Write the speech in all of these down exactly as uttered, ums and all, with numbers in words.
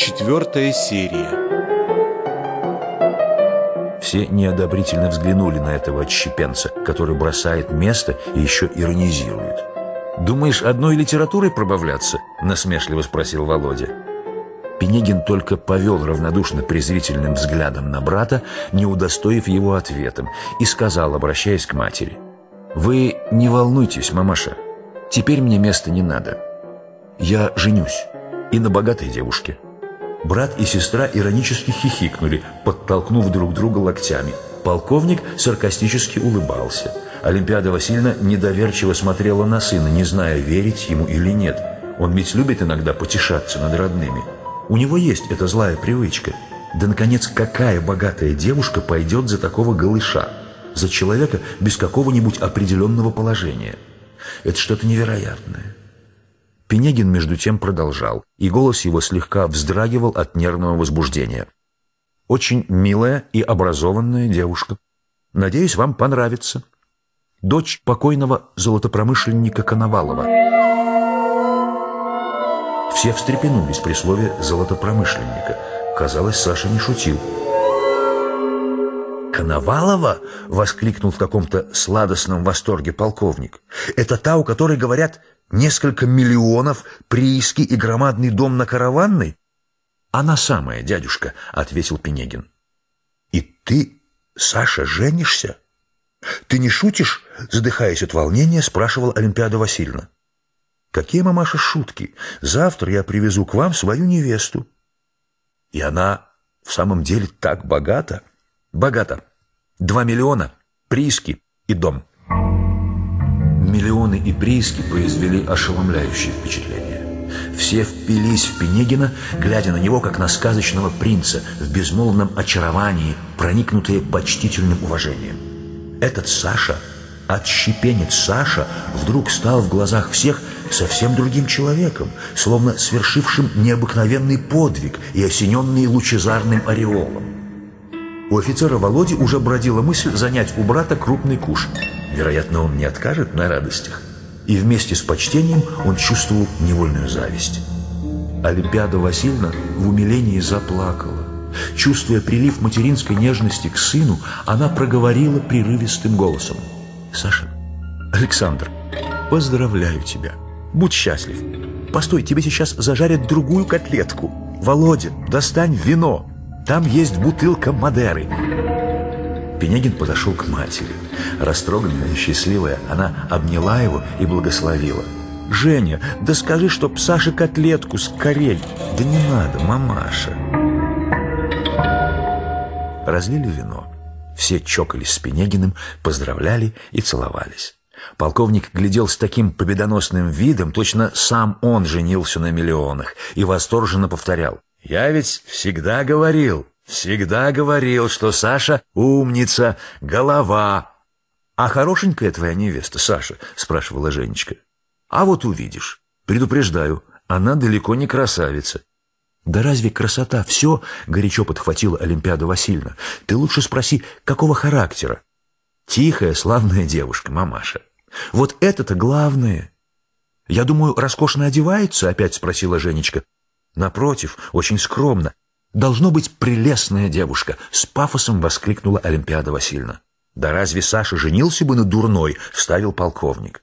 четвертая серия. Все неодобрительно взглянули на этого отщепенца, который бросает место и еще иронизирует. «Думаешь, одной литературой пробавляться?» – насмешливо спросил Володя. Пинегин только повел равнодушно-презрительным взглядом на брата, не удостоив его ответом, и сказал, обращаясь к матери: «Вы не волнуйтесь, мамаша, теперь мне места не надо. Я женюсь, и на богатой девушке». Брат и сестра иронически хихикнули, подтолкнув друг друга локтями. Полковник саркастически улыбался. Олимпиада Васильевна недоверчиво смотрела на сына, не зная, верить ему или нет. Он ведь любит иногда потешаться над родными. У него есть эта злая привычка. Да, наконец, какая богатая девушка пойдет за такого голыша? За человека без какого-нибудь определенного положения? Это что-то невероятное. Пинегин между тем продолжал, и голос его слегка вздрагивал от нервного возбуждения. «Очень милая и образованная девушка. Надеюсь, вам понравится. Дочь покойного золотопромышленника Коновалова». Все встрепенулись при слове «золотопромышленника». Казалось, Саша не шутил. «Коновалова?» — воскликнул в каком-то сладостном восторге полковник. «Это та, у которой, говорят, несколько миллионов, прииски и громадный дом на Караванной?» «Она самая, дядюшка», — ответил Пинегин. «И ты, Саша, женишься? Ты не шутишь?» — задыхаясь от волнения, спрашивала Олимпиада Васильевна. «Какие, мамаша, шутки? Завтра я привезу к вам свою невесту». «И она в самом деле так богата?» «Богата. Два миллиона, прииски и дом». Миллионы и прииски произвели ошеломляющее впечатление. Все впились в Пинегина, глядя на него, как на сказочного принца, в безмолвном очаровании, проникнутые почтительным уважением. Этот Саша, отщепенец Саша, вдруг стал в глазах всех совсем другим человеком, словно свершившим необыкновенный подвиг и осененный лучезарным ореолом. У офицера Володи уже бродила мысль занять у брата крупный куш. Вероятно, он не откажет на радостях. И вместе с почтением он чувствовал невольную зависть. Олимпиада Васильевна в умилении заплакала. Чувствуя прилив материнской нежности к сыну, она проговорила прерывистым голосом: «Саша, Александр, поздравляю тебя. Будь счастлив. Постой, тебе сейчас зажарят другую котлетку. Володя, достань вино. Там есть бутылка Мадеры». Пинегин подошел к матери. Растроганная и счастливая, она обняла его и благословила. «Женя, да скажи, чтоб Саше котлетку скорей». «Да не надо, мамаша». Разлили вино. Все чокались с Пинегиным, поздравляли и целовались. Полковник глядел с таким победоносным видом, точно сам он женился на миллионах, и восторженно повторял: «Я ведь всегда говорил, всегда говорил, что Саша умница, голова». «А хорошенькая твоя невеста, Саша?» – спрашивала Женечка. «А вот увидишь. Предупреждаю, она далеко не красавица». «Да разве красота все?» – горячо подхватила Олимпиада Васильевна. «Ты лучше спроси, какого характера?» «Тихая, славная девушка, мамаша. Вот это-то главное». «Я думаю, роскошно одевается?» – опять спросила Женечка. «Напротив, очень скромно. Должно быть прелестная девушка», — с пафосом воскликнула Олимпиада Васильевна. «Да разве Саша женился бы на дурной?» — вставил полковник.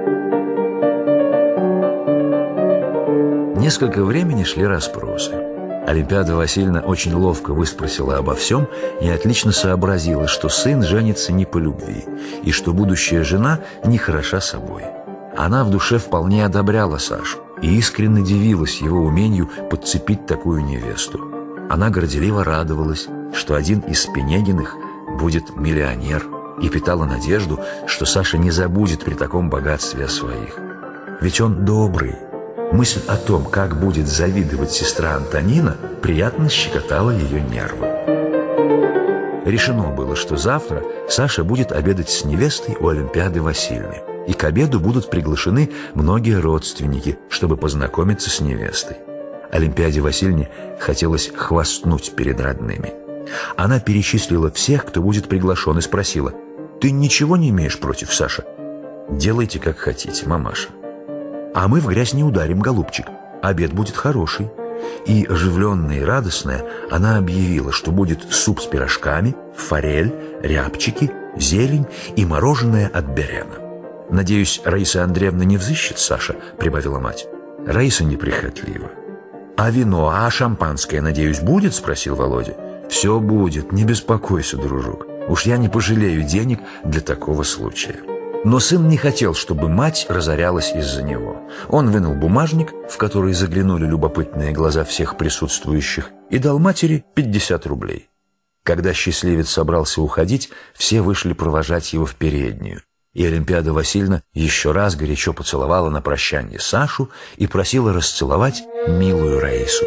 Несколько времени шли расспросы. Олимпиада Васильевна очень ловко выспросила обо всем и отлично сообразила, что сын женится не по любви и что будущая жена не хороша собой. Она в душе вполне одобряла Сашу и искренне дивилась его умению подцепить такую невесту. Она горделиво радовалась, что один из Пинегиных будет миллионер, и питала надежду, что Саша не забудет при таком богатстве о своих. Ведь он добрый. Мысль о том, как будет завидовать сестра Антонина, приятно щекотала ее нервы. Решено было, что завтра Саша будет обедать с невестой у Олимпиады Васильевны, и к обеду будут приглашены многие родственники, чтобы познакомиться с невестой. Олимпиаде Васильевне хотелось хвастнуть перед родными. Она перечислила всех, кто будет приглашен, и спросила: «Ты ничего не имеешь против, Саша?» «Делайте, как хотите, мамаша». «А мы в грязь не ударим, голубчик. Обед будет хороший. И, оживленная и радостная, она объявила, что будет суп с пирожками, форель, рябчики, зелень и мороженое от Берена. «Надеюсь, Раиса Андреевна не взыщет, Саша?» — прибавила мать. Раиса неприхотлива. «А вино, а шампанское, надеюсь, будет?» — спросил Володя. «Все будет, не беспокойся, дружок. Уж я не пожалею денег для такого случая». Но сын не хотел, чтобы мать разорялась из-за него. Он вынул бумажник, в который заглянули любопытные глаза всех присутствующих, и дал матери пятьдесят рублей. Когда счастливец собрался уходить, все вышли провожать его в переднюю. И Олимпиада Васильевна еще раз горячо поцеловала на прощание Сашу и просила расцеловать милую Раису.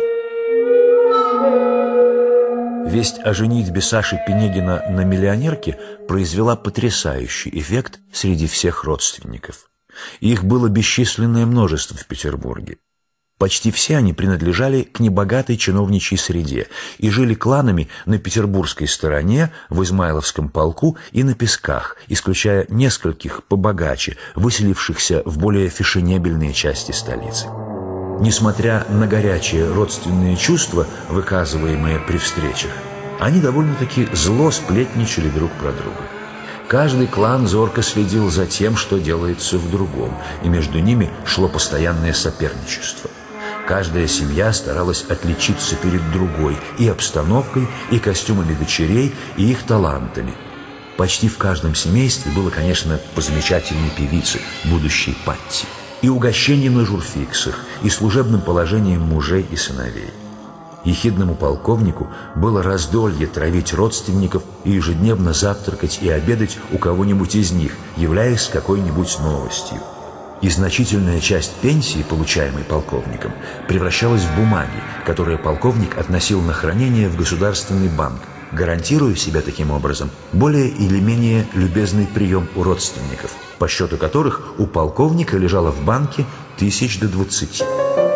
Весть о женитьбе Саши Пенегина на миллионерке произвела потрясающий эффект среди всех родственников. Их было бесчисленное множество в Петербурге. Почти все они принадлежали к небогатой чиновничьей среде и жили кланами на петербургской стороне, в Измайловском полку и на Песках, исключая нескольких побогаче, выселившихся в более фешенебельные части столицы. Несмотря на горячие родственные чувства, выказываемые при встречах, они довольно-таки зло сплетничали друг про друга. Каждый клан зорко следил за тем, что делается в другом, и между ними шло постоянное соперничество. Каждая семья старалась отличиться перед другой и обстановкой, и костюмами дочерей, и их талантами. Почти в каждом семействе было, конечно, по замечательной певице, будущей Патти, и угощением на журфиксах, и служебным положением мужей и сыновей. Ехидному полковнику было раздолье травить родственников и ежедневно завтракать и обедать у кого-нибудь из них, являясь какой-нибудь новостью. И значительная часть пенсии, получаемой полковником, превращалась в бумаги, которые полковник относил на хранение в Государственный банк, гарантируя себе таким образом более или менее любезный прием у родственников, по счету которых у полковника лежало в банке тысяч до двадцати.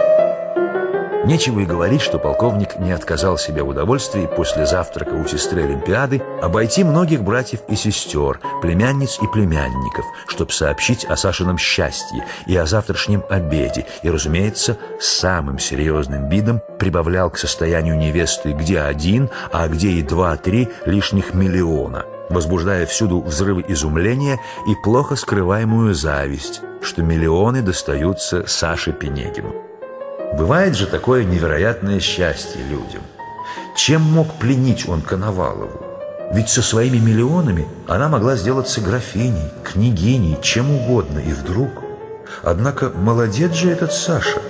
Нечего и говорить, что полковник не отказал себе в удовольствии после завтрака у сестры Олимпиады обойти многих братьев и сестер, племянниц и племянников, чтобы сообщить о Сашином счастье и о завтрашнем обеде, и, разумеется, с самым серьезным видом прибавлял к состоянию невесты где один, а где и два-три лишних миллиона, возбуждая всюду взрывы изумления и плохо скрываемую зависть, что миллионы достаются Саше Пенегину. Бывает же такое невероятное счастье людям. Чем мог пленить он Коновалову? Ведь со своими миллионами она могла сделаться графиней, княгиней, чем угодно, и вдруг... Однако молодец же этот Саша.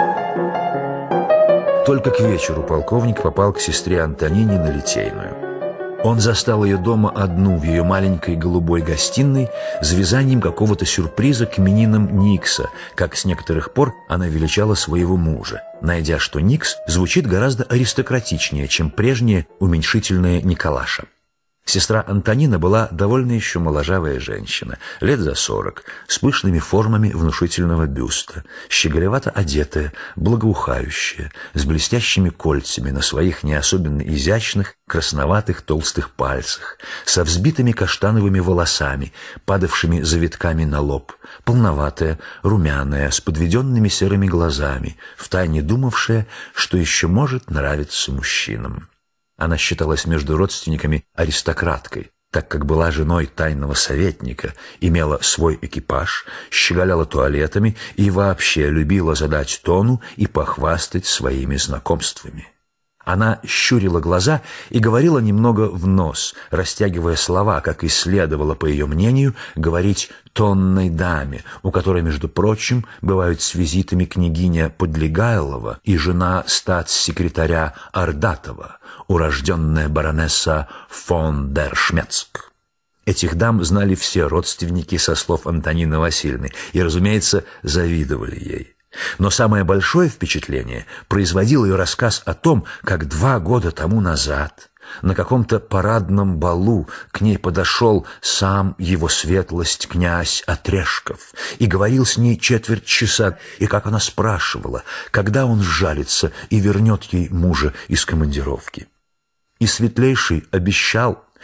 Только к вечеру полковник попал к сестре Антонине на Литейную. Он застал ее дома одну в ее маленькой голубой гостиной с вязанием какого-то сюрприза к именинам Никса, как с некоторых пор она величала своего мужа, найдя, что Никс звучит гораздо аристократичнее, чем прежнее уменьшительное Николаша. Сестра Антонина была довольно еще моложавая женщина, лет за сорок, с пышными формами внушительного бюста, щеголевато одетая, благоухающая, с блестящими кольцами на своих не особенно изящных, красноватых толстых пальцах, со взбитыми каштановыми волосами, падавшими завитками на лоб, полноватая, румяная, с подведенными серыми глазами, втайне думавшая, что еще может нравиться мужчинам. Она считалась между родственниками аристократкой, так как была женой тайного советника, имела свой экипаж, щеголяла туалетами и вообще любила задать тону и похвастать своими знакомствами. Она щурила глаза и говорила немного в нос, растягивая слова, как и следовало, по ее мнению, говорить тонной даме, у которой, между прочим, бывают с визитами княгиня Подлегайлова и жена статс-секретаря Ордатова, урожденная баронесса фон дер Шмецк. Этих дам знали все родственники со слов Антонины Васильевны и, разумеется, завидовали ей. Но самое большое впечатление производил ее рассказ о том, как два года тому назад на каком-то парадном балу к ней подошел сам его светлость князь Отрешков и говорил с ней четверть часа, и как она спрашивала, когда он сжалится и вернет ей мужа из командировки. И светлейший обещал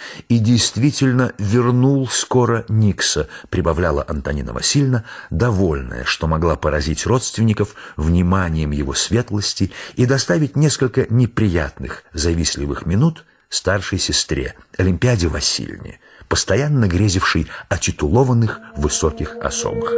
И действительно вернул скоро Никса, прибавляла Антонина Васильевна, довольная, что могла поразить родственников вниманием его светлости и доставить несколько неприятных, завистливых минут старшей сестре, Олимпиаде Васильевне, постоянно грезившей о титулованных высоких особах.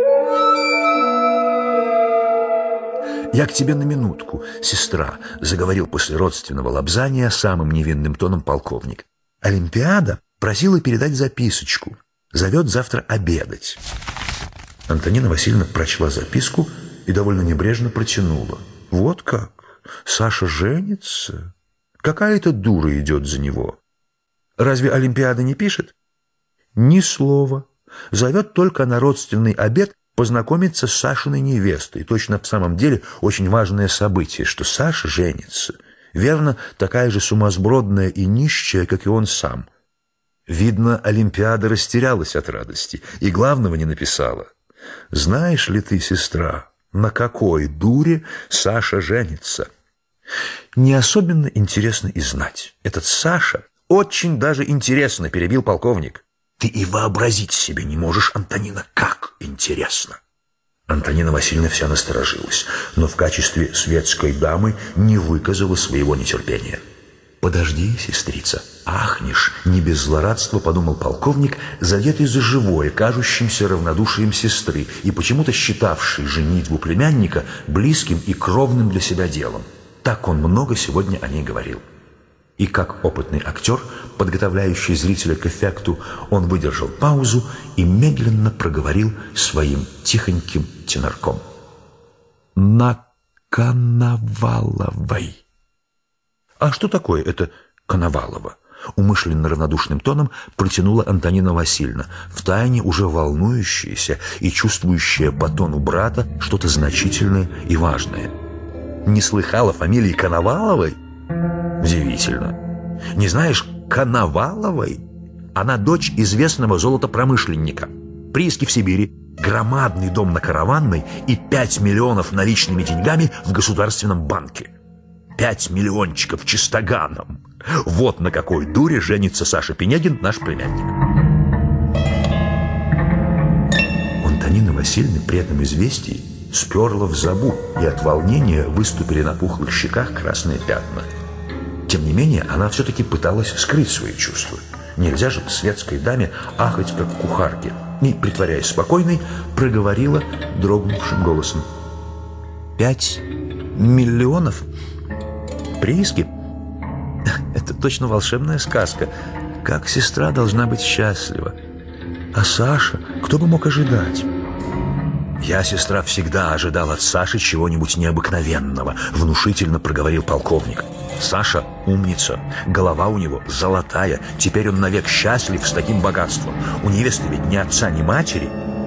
«Я к тебе на минутку, сестра», — заговорил после родственного лобзания самым невинным тоном полковник. «Олимпиада просила передать записочку. Зовет завтра обедать». Антонина Васильевна прочла записку и довольно небрежно протянула. «Вот как? Саша женится? Какая-то дура идет за него. Разве Олимпиада не пишет?» «Ни слова. Зовет только на родственный обед познакомиться с Сашиной невестой. Точно в самом деле очень важное событие, что Саша женится. Верно, такая же сумасбродная и нищая, как и он сам». Видно, Олимпиада растерялась от радости и главного не написала. «Знаешь ли ты, сестра, на какой дуре Саша женится?» «Не особенно интересно и знать. Этот Саша очень даже интересно», — перебил полковник. «Ты и вообразить себе не можешь, Антонина, как интересно». Антонина Васильевна вся насторожилась, но в качестве светской дамы не выказала своего нетерпения. «Подожди, сестрица, ахнешь», — не без злорадства подумал полковник, задетый за живое, кажущимся равнодушием сестры и почему-то считавший женитьбу племянника близким и кровным для себя делом. Так он много сегодня о ней говорил. И как опытный актер, подготовляющий зрителя к эффекту, он выдержал паузу и медленно проговорил своим тихоньким тенорком. «На Коноваловой». «А что такое это Коновалова?» Умышленно равнодушным тоном протянула Антонина Васильевна, втайне уже волнующаяся и чувствующая по тону брата что-то значительное и важное. «Не слыхала фамилии Коноваловой? Удивительно. Не знаешь Коноваловой? Она дочь известного золотопромышленника. Прииски в Сибири, громадный дом на Караванной и пять миллионов наличными деньгами в Государственном банке. Пять миллиончиков чистоганом. Вот на какой дуре женится Саша Пинегин, наш племянник». У Антонины Васильевны при этом известии сперло в забу, и от волнения выступили на пухлых щеках красные пятна. Тем не менее, она все-таки пыталась скрыть свои чувства. Нельзя же светской даме ахать, как кухарке. И, притворяясь спокойной, проговорила дрогнувшим голосом. «Пять миллионов? Прииски? Это точно волшебная сказка. Как сестра должна быть счастлива. А Саша, кто бы мог ожидать?» «Я, сестра, всегда ожидал от Саши чего-нибудь необыкновенного», — внушительно проговорил полковник. «Саша умница, голова у него золотая, теперь он навек счастлив с таким богатством. У невесты ведь ни отца, ни матери.